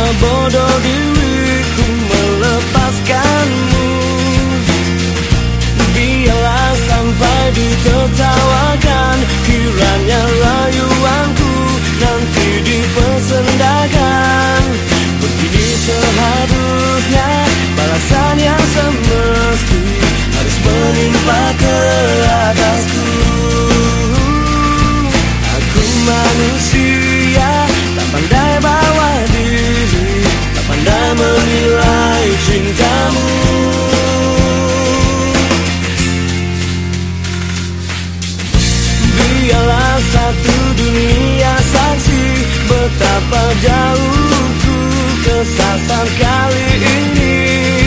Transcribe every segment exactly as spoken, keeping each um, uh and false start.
bodoh diriku melepaskanmu. Biarlah sampai ditertawakan, kiranya rayuanku nanti dipersendakan. Begini seharusnya balasan yang semesti harus menimpa ke atasku. Aku manusia tak pandai bawa diri, tak pandai menilai cintamu. Biarlah satu dunia saksi betapa jauhku kesasar kali ini.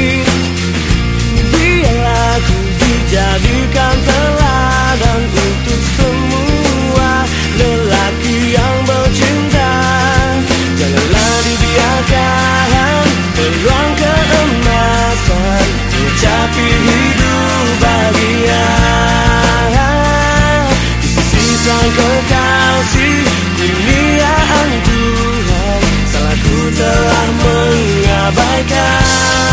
Biarlah ku dijadikan teladan untuk semua lelaki yang bercinta. Janganlah dibiarkan peluang keemasan mencapai hidup bahagia. Di sisi sang kekasih kurniaan Tuhan, salahku telah mengabaikan.